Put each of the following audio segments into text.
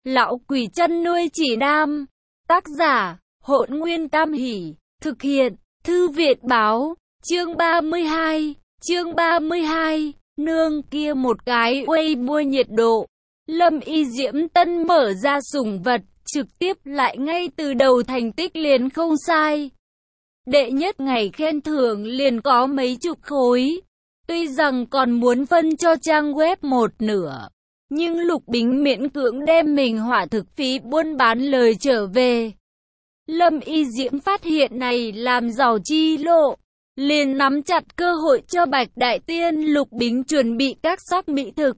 Lão quỷ chăn nuôi chỉ nam. Tác giả, Hỗn Nguyên Tam Hỷ. Thực hiện, Thư viện báo. Chương 32. Chương 32. Nương kia một cái Weibo nhiệt độ. Lâm Y Diễm Tân mở ra sủng vật, trực tiếp lại ngay từ đầu thành tích liền không sai. Đệ nhất ngày khen thưởng liền có mấy chục khối. Tuy rằng còn muốn phân cho trang web một nửa, nhưng Lục Bính miễn cưỡng đem mình hỏa thực phí buôn bán lời trở về. Lâm Y Diễm phát hiện này làm giàu chi lộ, liền nắm chặt cơ hội cho Bạch Đại Tiên Lục Bính chuẩn bị các sắc mỹ thực.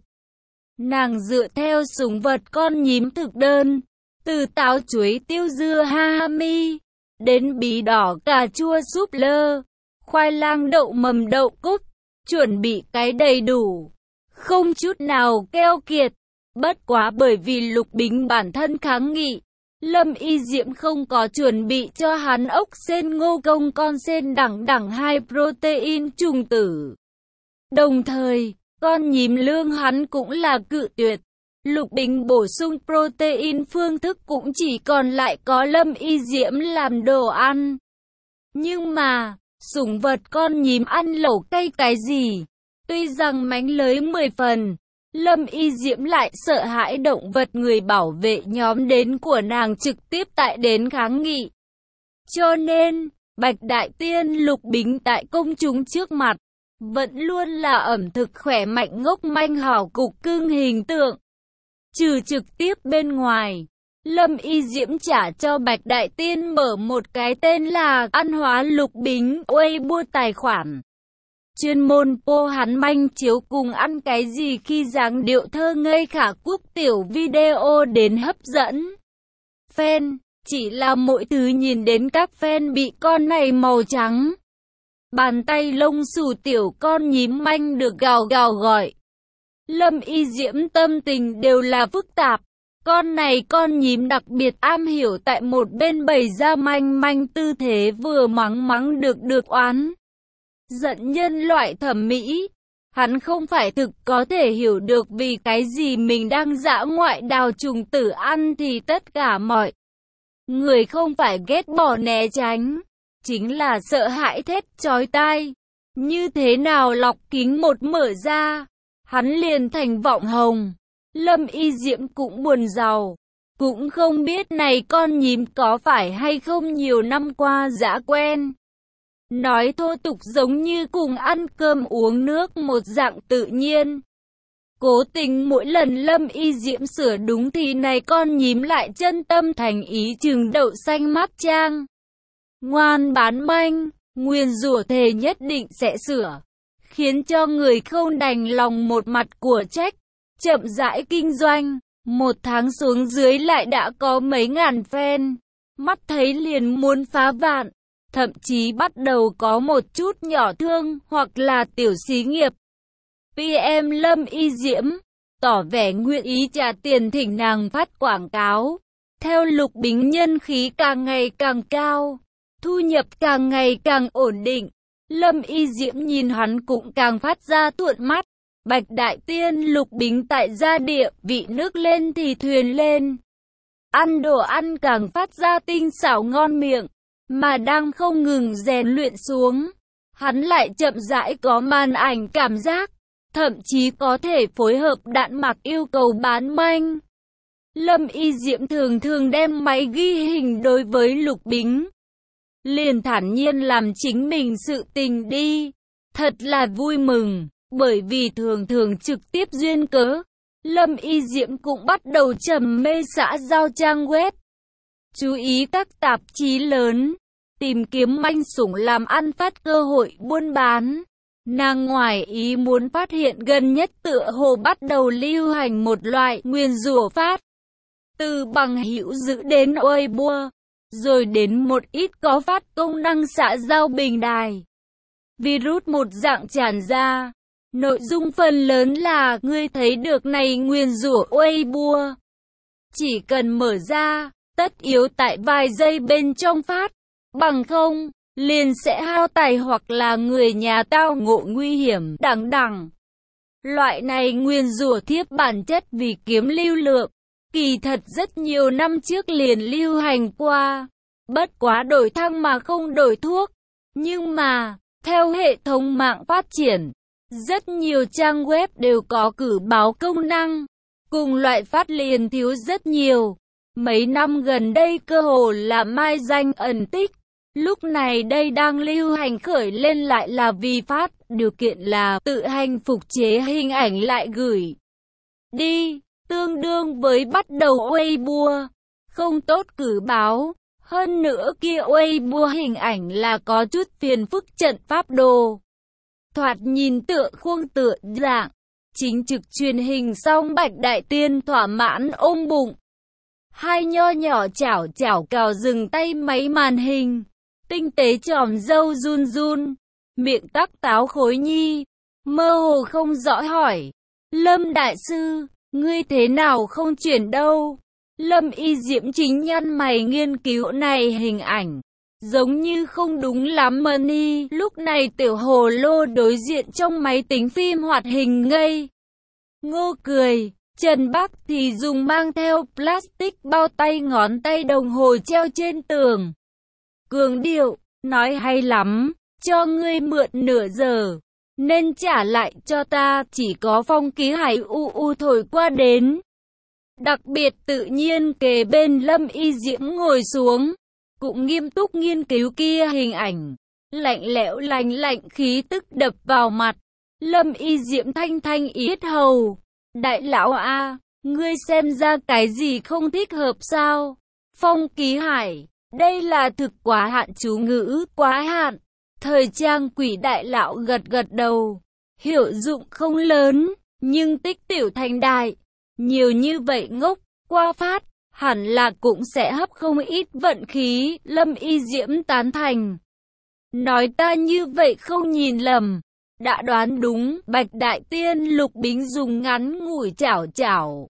Nàng dựa theo sủng vật con nhím thực đơn, từ táo chuối tiêu dưa hami, đến bí đỏ cà chua súp lơ, khoai lang đậu mầm đậu cúc, chuẩn bị cái đầy đủ, không chút nào keo kiệt. Bất quá bởi vì Lục Bính bản thân kháng nghị, Lâm Y Diễm không có chuẩn bị cho hắn ốc sên ngô công con sên đẳng 2 protein trùng tử. Đồng thời, con nhím lương hắn cũng là cự tuyệt. Lục Bính bổ sung protein phương thức cũng chỉ còn lại có Lâm Y Diễm làm đồ ăn. Nhưng mà, sủng vật con nhím ăn lẩu cay cái gì? Tuy rằng mánh lới 10 phần, Lâm Y Diễm lại sợ hãi động vật người bảo vệ nhóm đến của nàng trực tiếp tại đến kháng nghị. Cho nên, Bạch Đại Tiên Lục Bính tại công chúng trước mặt, vẫn luôn là ẩm thực khỏe mạnh ngốc manh hảo cục cưng hình tượng. Trừ trực tiếp bên ngoài, Lâm Y Diễm trả cho Bạch Đại Tiên mở một cái tên là Ăn Hóa Lục Bính Weibo tài khoản. Chuyên môn po hắn manh chiếu cùng ăn cái gì khi dáng điệu thơ ngây khả quốc tiểu video đến hấp dẫn fan, chỉ là mỗi thứ nhìn đến các fan bị con này màu trắng. Bàn tay lông xù tiểu con nhím manh được gào gào gọi. Lâm Y Diễm tâm tình đều là phức tạp. Con này con nhím đặc biệt am hiểu tại một bên bày ra manh manh tư thế vừa mắng được oán giận nhân loại thẩm mỹ. Hắn không phải thực có thể hiểu được vì cái gì mình đang dã ngoại đào trùng tử ăn thì tất cả mọi người không phải ghét bỏ né tránh, chính là sợ hãi thét chói tai. Như thế nào lọc kính một mở ra, hắn liền thành vọng hồng. Lâm Y Diễm cũng buồn rầu, cũng không biết này con nhím có phải hay không nhiều năm qua dã quen. Nói thô tục giống như cùng ăn cơm uống nước một dạng tự nhiên. Cố tình mỗi lần Lâm Y Diễm sửa đúng thì này con nhím lại chân tâm thành ý chừng đậu xanh mắt trang. Ngoan bán manh, nguyền rủa thề nhất định sẽ sửa, khiến cho người không đành lòng một mặt của trách. Chậm rãi kinh doanh, 1 tháng xuống dưới lại đã có mấy ngàn fan, mắt thấy liền muốn phá vạn, thậm chí bắt đầu có một chút nhỏ thương hoặc là tiểu xí nghiệp. PM Lâm Y Diễm tỏ vẻ nguyện ý trả tiền thỉnh nàng phát quảng cáo. Theo Lục Bính nhân khí càng ngày càng cao, thu nhập càng ngày càng ổn định, Lâm Y Diễm nhìn hắn cũng càng phát ra thuận mắt. Bạch Đại Tiên Lục Bính tại gia địa, vị nước lên thì thuyền lên. Ăn đồ ăn càng phát ra tinh xảo ngon miệng, mà đang không ngừng rèn luyện xuống. Hắn lại chậm rãi có màn ảnh cảm giác, thậm chí có thể phối hợp đạn mặc yêu cầu bán manh. Lâm Y Diễm thường thường đem máy ghi hình đối với Lục Bính. Liền thản nhiên làm chính mình sự tình đi. Thật là vui mừng. Bởi vì thường thường trực tiếp duyên cớ, Lâm Y Diễm cũng bắt đầu trầm mê xã giao trang web. Chú ý các tạp chí lớn, tìm kiếm manh sủng làm ăn phát cơ hội buôn bán. Nàng ngoài ý muốn phát hiện gần nhất tựa hồ bắt đầu lưu hành một loại nguyền rủa phát. Từ bằng hữu giữ đến Weibo, rồi đến một ít có phát công năng xã giao bình đài. Virus một dạng tràn ra. Nội dung phần lớn là, ngươi thấy được này nguyền rủa Weibo. Chỉ cần mở ra, tất yếu tại vài giây bên trong phát. Bằng không, liền sẽ hao tài hoặc là người nhà tao ngộ nguy hiểm đẳng. Loại này nguyền rủa thiếp bản chất vì kiếm lưu lượng. Kỳ thật rất nhiều năm trước liền lưu hành qua, bất quá đổi thang mà không đổi thuốc. Nhưng mà, theo hệ thống mạng phát triển, rất nhiều trang web đều có cử báo công năng, cùng loại phát liền thiếu rất nhiều. Mấy năm gần đây cơ hồ là mai danh ẩn tích. Lúc này đây đang lưu hành khởi lên lại là vì phát, điều kiện là tự hành phục chế hình ảnh lại gửi đi, tương đương với bắt đầu Weibo. Không tốt cử báo, hơn nữa kia Weibo hình ảnh là có chút phiền phức trận pháp đồ. Thoạt nhìn tựa khuôn tựa dạng, chính trực truyền hình xong Bạch Đại Tiên thỏa mãn ôm bụng. Hai nho nhỏ chảo chảo cào dừng tay máy màn hình, tinh tế tròm râu run run, miệng tắc táo khối nhi, mơ hồ không rõ hỏi, Lâm Đại Sư, ngươi thế nào không chuyển đâu? Lâm Y Diễm chính nhăn mày nghiên cứu này hình ảnh, giống như không đúng lắm mà ni. Lúc này tiểu hồ lô đối diện trong máy tính phim hoạt hình ngây ngô cười. Trần Bắc thì dùng mang theo plastic bao tay ngón tay đồng hồ treo trên tường. Cường điệu, nói hay lắm, cho ngươi mượn nửa giờ, nên trả lại cho ta, chỉ có Phong Ký Hải u thổi qua đến. Đặc biệt tự nhiên kề bên Lâm Y Diễm ngồi xuống, cũng nghiêm túc nghiên cứu kia hình ảnh, lạnh lẽo lạnh lạnh khí tức đập vào mặt. Lâm Y Diễm thanh thanh yết hầu. Đại lão a, ngươi xem ra cái gì không thích hợp sao? Phong Ký Hải, đây là thực quá hạn chú ngữ, quá hạn. Thời trang quỷ đại lão gật gật đầu. Hiệu dụng không lớn, nhưng tích tiểu thành đại. Nhiều như vậy ngốc, qua phát, hẳn là cũng sẽ hấp không ít vận khí. Lâm Y Diễm tán thành. Nói ta như vậy không nhìn lầm. Đã đoán đúng, Bạch Đại Tiên Lục Bính dùng ngắn ngủi chảo chảo,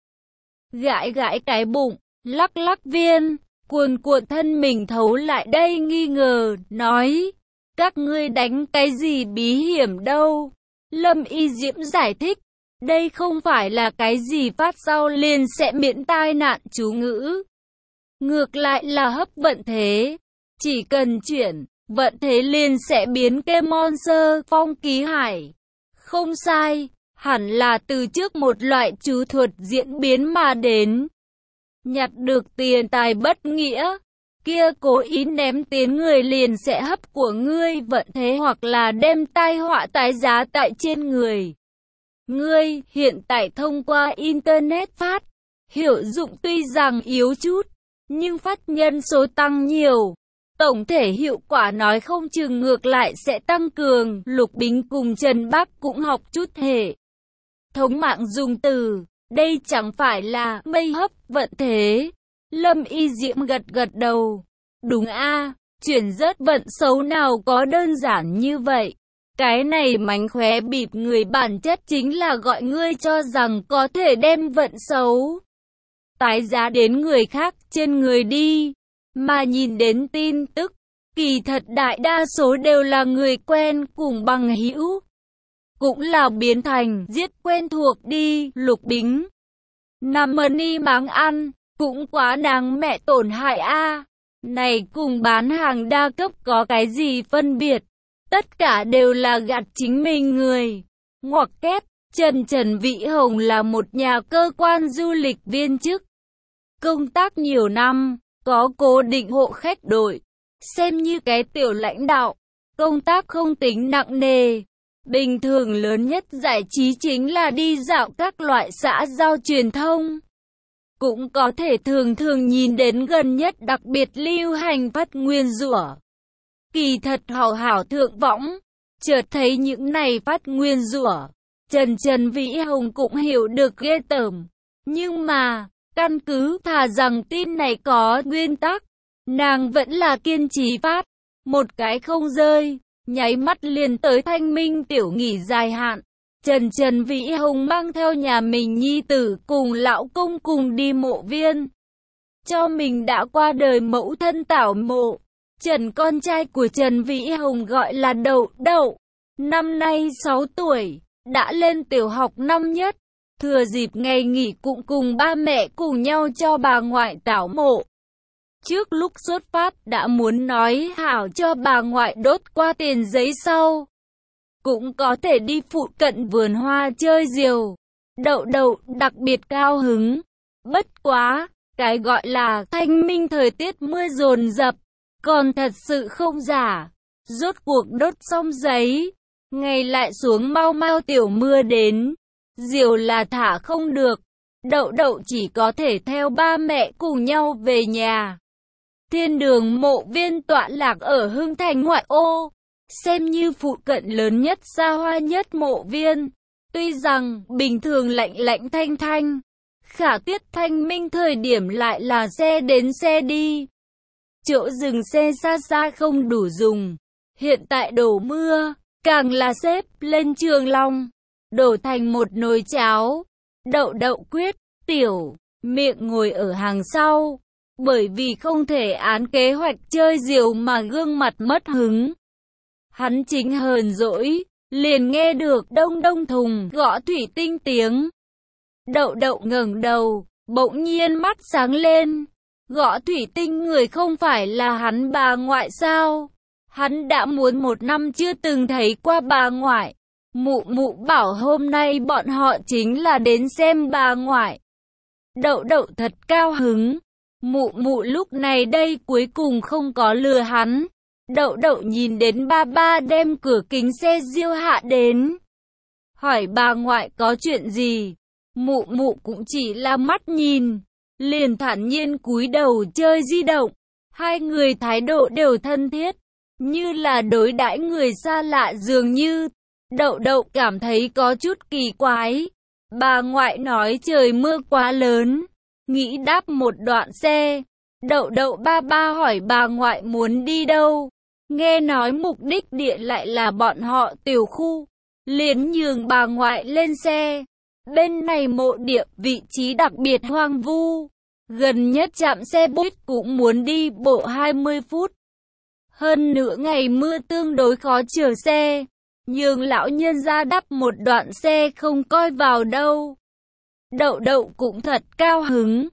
gãi gãi cái bụng, lắc lắc viên, cuồn cuộn thân mình thấu lại đây nghi ngờ, nói, các ngươi đánh cái gì bí hiểm đâu? Lâm Y Diễm giải thích, đây không phải là cái gì phát sau liền sẽ miễn tai nạn chú ngữ. Ngược lại là hấp vận thế, chỉ cần chuyển vận thế liền sẽ biến cái monster. Phong Ký Hải, không sai, hẳn là từ trước một loại chú thuật diễn biến mà đến. Nhặt được tiền tài bất nghĩa, kia cố ý ném tiến người liền sẽ hấp của ngươi vận thế hoặc là đem tai họa tái giá tại trên người. Ngươi hiện tại thông qua Internet phát, hiệu dụng tuy rằng yếu chút, nhưng phát nhân số tăng nhiều. Tổng thể hiệu quả nói không chừng ngược lại sẽ tăng cường. Lục Bính cùng Trần Bắc cũng học chút hệ thống mạng dùng từ, đây chẳng phải là mây hấp vận thế. Lâm Y Diễm gật gật đầu. Đúng a, chuyển rớt vận xấu nào có đơn giản như vậy. Cái này mánh khóe bịp người bản chất chính là gọi ngươi cho rằng có thể đem vận xấu tái giá đến người khác trên người đi. Mà nhìn đến tin tức, kỳ thật đại đa số đều là người quen cùng bằng hữu. Cũng là biến thành giết quen thuộc đi. Lục Bính nằm money máng ăn, cũng quá đáng mẹ tổn hại a. Này cùng bán hàng đa cấp có cái gì phân biệt? Tất cả đều là gạt chính mình người. Ngoặc kép, Trần Vĩ Hồng là một nhà cơ quan du lịch viên chức. Công tác nhiều năm, có cố định hộ khách đội, xem như cái tiểu lãnh đạo, công tác không tính nặng nề. Bình thường lớn nhất giải trí chính là đi dạo các loại xã giao truyền thông. Cũng có thể thường nhìn đến gần nhất đặc biệt lưu hành phát nguyên rủa. Kỳ thật hảo thượng võng, chợt thấy những này phát nguyên rủa, Trần Vĩ Hồng cũng hiểu được ghê tởm. Nhưng mà, căn cứ thà rằng tin này có nguyên tắc, nàng vẫn là kiên trì phát, một cái không rơi, nháy mắt liền tới Thanh Minh tiểu nghỉ dài hạn. Trần Vĩ Hồng mang theo nhà mình nhi tử cùng lão công cùng đi mộ viên, cho mình đã qua đời mẫu thân tảo mộ. Trần con trai của Trần Vĩ Hồng gọi là Đậu, năm nay 6 tuổi, đã lên tiểu học năm nhất. Thừa dịp ngày nghỉ cũng cùng ba mẹ cùng nhau cho bà ngoại tảo mộ. Trước lúc xuất phát đã muốn nói hảo cho bà ngoại đốt qua tiền giấy sau. Cũng có thể đi phụ cận vườn hoa chơi diều. Đậu đậu đặc biệt cao hứng. Bất quá, cái gọi là thanh minh thời tiết mưa dồn dập, còn thật sự không giả. Rốt cuộc đốt xong giấy, ngày lại xuống mau mau tiểu mưa đến. Diều là thả không được. Đậu đậu chỉ có thể theo ba mẹ cùng nhau về nhà. Thiên đường mộ viên tọa lạc ở Hưng Thành ngoại ô, xem như phụ cận lớn nhất xa hoa nhất mộ viên. Tuy rằng bình thường lạnh lạnh thanh thanh, khả tiết thanh minh thời điểm lại là xe đến xe đi. Chỗ dừng xe xa xa không đủ dùng. Hiện tại đổ mưa, càng là xếp lên trường long, đổ thành một nồi cháo. Đậu đậu quyết, tiểu, miệng ngồi ở hàng sau. Bởi vì không thể án kế hoạch chơi diều mà gương mặt mất hứng. Hắn chính hờn dỗi, liền nghe được đông đông thùng gõ thủy tinh tiếng. Đậu đậu ngẩng đầu, bỗng nhiên mắt sáng lên. Gõ thủy tinh người không phải là hắn bà ngoại sao? Hắn đã muốn 1 năm chưa từng thấy qua bà ngoại. Mụ mụ bảo hôm nay bọn họ chính là đến xem bà ngoại. Đậu đậu thật cao hứng. Mụ mụ lúc này đây cuối cùng không có lừa hắn. Đậu đậu nhìn đến ba ba đem cửa kính xe diêu hạ đến. Hỏi bà ngoại có chuyện gì? Mụ mụ cũng chỉ là mắt nhìn, liền thản nhiên cúi đầu chơi di động. Hai người thái độ đều thân thiết, như là đối đãi người xa lạ dường như. Đậu đậu cảm thấy có chút kỳ quái. Bà ngoại nói trời mưa quá lớn, nghĩ đáp một đoạn xe. Đậu đậu ba ba hỏi bà ngoại muốn đi đâu. Nghe nói mục đích địa lại là bọn họ tiểu khu, liền nhường bà ngoại lên xe. Bên này mộ địa vị trí đặc biệt hoang vu, gần nhất trạm xe buýt cũng muốn đi bộ 20 phút. Hơn nữa ngày mưa tương đối khó chở xe, nhường lão nhân ra đắp một đoạn xe không coi vào đâu. Đậu đậu cũng thật cao hứng,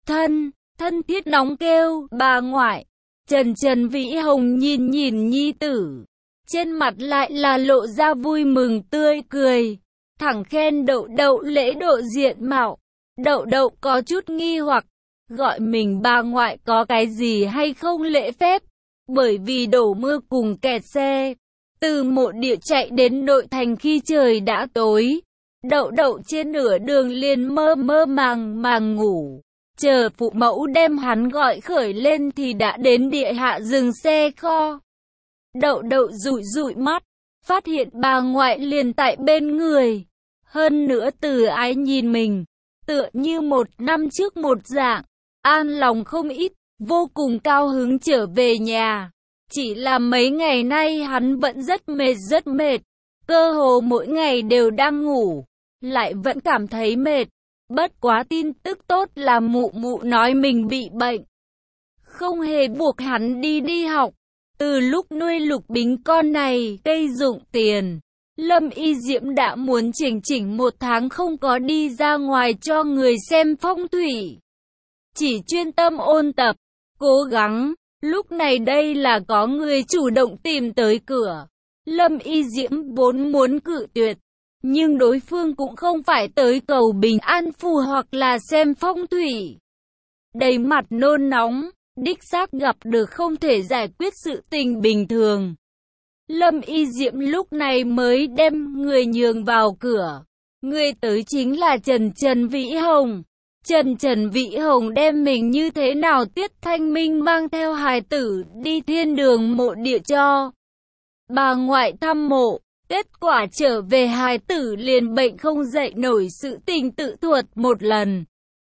thân thiết nóng kêu bà ngoại. Trần Vĩ Hồng nhìn nhìn nhi tử, trên mặt lại là lộ ra vui mừng tươi cười, thẳng khen đậu đậu lễ độ diện mạo. Đậu đậu có chút nghi hoặc, gọi mình bà ngoại có cái gì hay không lễ phép, bởi vì đổ mưa cùng kẹt xe, từ mộ địa chạy đến nội thành khi trời đã tối. Đậu đậu trên nửa đường liền mơ mơ màng ngủ. Chờ phụ mẫu đem hắn gọi khởi lên thì đã đến địa hạ dừng xe kho. Đậu đậu dụi mắt, phát hiện bà ngoại liền tại bên người. Hơn nữa từ ái nhìn mình, tựa như 1 năm trước một dạng, an lòng không ít, vô cùng cao hứng trở về nhà. Chỉ là mấy ngày nay hắn vẫn rất mệt, cơ hồ mỗi ngày đều đang ngủ, lại vẫn cảm thấy mệt. Bất quá tin tức tốt là mụ mụ nói mình bị bệnh, không hề buộc hắn đi học. Từ lúc nuôi Lục Bính con này cây dụng tiền, Lâm Y Diễm đã muốn chỉnh 1 tháng không có đi ra ngoài cho người xem phong thủy, chỉ chuyên tâm ôn tập, cố gắng. Lúc này đây là có người chủ động tìm tới cửa. Lâm Y Diễm vốn muốn cự tuyệt, nhưng đối phương cũng không phải tới cầu bình an phù hoặc là xem phong thủy. Đầy mặt nôn nóng, đích xác gặp được không thể giải quyết sự tình bình thường. Lâm Y Diễm lúc này mới đem người nhường vào cửa. Người tới chính là Trần Vĩ Hồng. Trần Vĩ Hồng đem mình như thế nào tiết thanh minh mang theo hài tử đi thiên đường mộ địa cho bà ngoại thăm mộ. Kết quả trở về hài tử liền bệnh không dậy nổi, sự tình tự thuật một lần.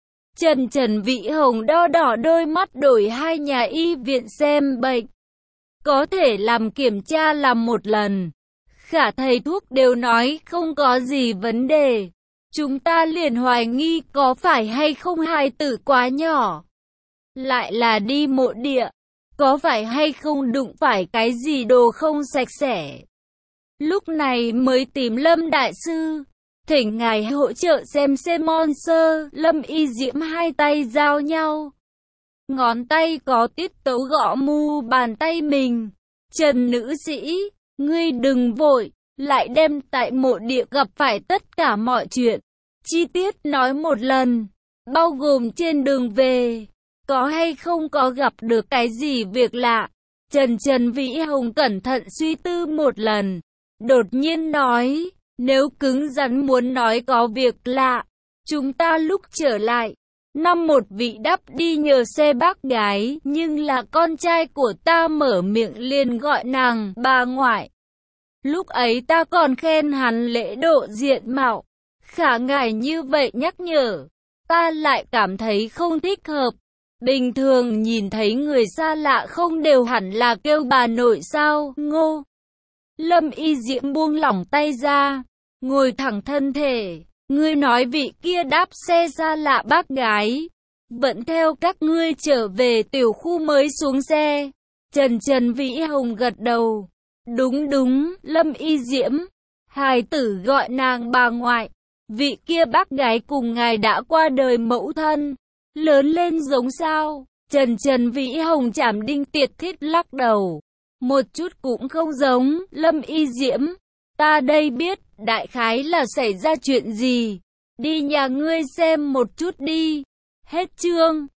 Trần Vĩ Hồng đo đỏ đôi mắt đổi 2 nhà y viện xem bệnh. Có thể làm kiểm tra làm 1 lần. Khả thầy thuốc đều nói không có gì vấn đề. Chúng ta liền hoài nghi có phải hay không hài tử quá nhỏ. Lại là đi mộ địa. Có phải hay không đụng phải cái gì đồ không sạch sẽ. Lúc này mới tìm Lâm Đại Sư. Thỉnh ngài hỗ trợ xem monster. Lâm Y Diễm hai tay giao nhau. Ngón tay có tiết tấu gõ mu bàn tay mình. Trần nữ sĩ, ngươi đừng vội, lại đem tại mộ địa gặp phải tất cả mọi chuyện. Chi tiết nói một lần, bao gồm trên đường về, có hay không có gặp được cái gì việc lạ. Trần Vĩ Hồng cẩn thận suy tư một lần, đột nhiên nói, nếu cứng rắn muốn nói có việc lạ, chúng ta lúc trở lại, năm một vị đắp đi nhờ xe bác gái, nhưng là con trai của ta mở miệng liền gọi nàng bà ngoại. Lúc ấy ta còn khen hắn lễ độ diện mạo, khả ngài như vậy nhắc nhở, ta lại cảm thấy không thích hợp. Bình thường nhìn thấy người xa lạ không đều hẳn là kêu bà nội sao, Ngô. Lâm Y Diễm buông lỏng tay ra, ngồi thẳng thân thể. Ngươi nói vị kia đáp xe xa lạ bác gái, vẫn theo các ngươi trở về tiểu khu mới xuống xe. Trần Vĩ Hồng gật đầu. Đúng, Lâm Y Diễm. Hài tử gọi nàng bà ngoại. Vị kia bác gái cùng ngài đã qua đời mẫu thân. Lớn lên giống sao? Trần Vĩ Hồng chảm đinh tiệt thiết lắc đầu. Một chút cũng không giống, Lâm Y Diễm. Ta đây biết, đại khái là xảy ra chuyện gì. Đi nhà ngươi xem một chút đi. Hết chương.